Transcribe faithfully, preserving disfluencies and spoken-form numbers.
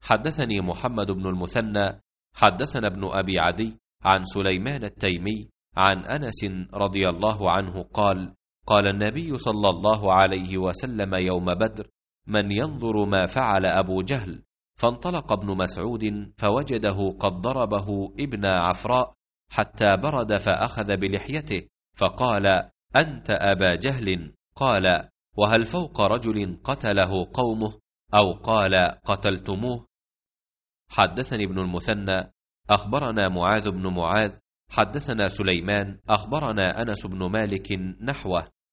حدثني محمد بن المثنى حدثنا ابن أبي عدي عن سليمان التيمي عن أنس رضي الله عنه قال: قال النبي صلى الله عليه وسلم يوم بدر: من ينظر ما فعل أبو جهل؟ فانطلق ابن مسعود فوجده قد ضربه ابن عفراء حتى برد فأخذ بلحيته فقال: أنت أبا جهل؟ قال: وهل فوق رجل قتله قومه؟ أو قال: قتلتموه؟ حدثني ابن المثنى أخبرنا معاذ بن معاذ حدثنا سليمان أخبرنا أنس بن مالك نحوه.